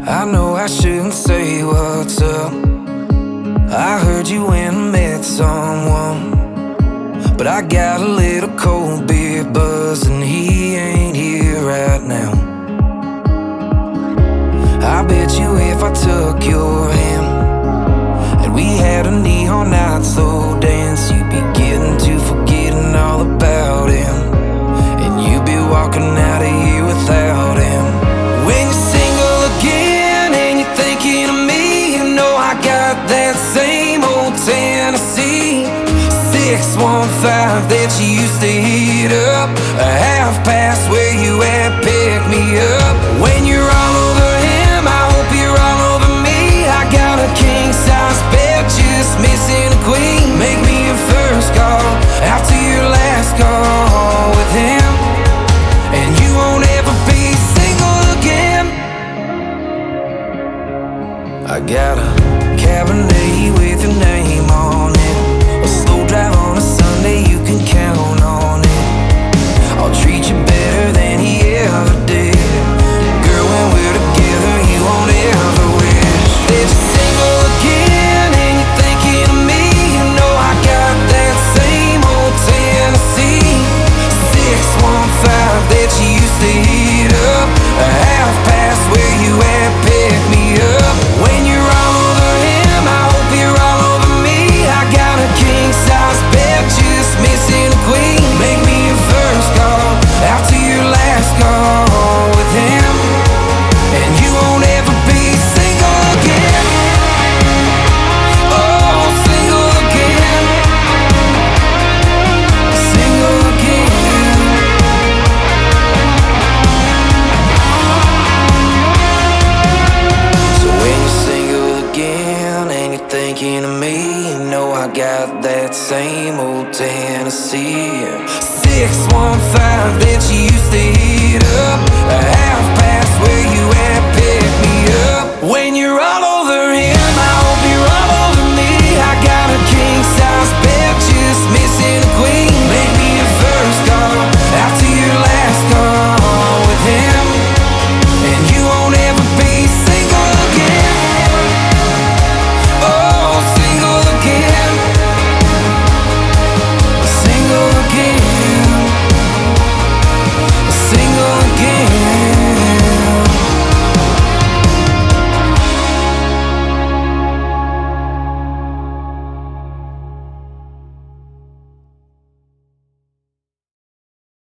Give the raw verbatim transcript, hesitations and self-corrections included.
I know I shouldn't say what's up. I heard you went and met someone, but I got a little cold beer buzz and he ain't here right now. I bet you if I took your hand and we had a neon night slow dance, you'd be getting to forgetting all about him, and you'd be walking out of here without him. When you're single again and you're thinking of me, you know I got that same old Tennessee six one five that you used to heat up, a half past where you at, pick me up. When you're all over him, I hope you're all over me. I got a king-size bed, just missing a queen. Make me your first call after your last call with him, and you won't ever be single again. I got a Cabernet with your name on it, a slow drive on a Sunday, you can count on it. I'll treat you better than he ever did. Girl, when we're together, you won't ever wish that you're single again and you're thinking of me. You know I got that same old Tennessee six one five that you used to heat up, a half past where you at, pick me up. When you're all over him, I hope you're all over me. I got a king-size bed, just missing a queen. Make me your first call after your last call with him, and you won't ever be single again. Oh, single again, single again. So when you're single again and you're thinking of me, you know I got that same old Tennessee six one five that you used to heat up,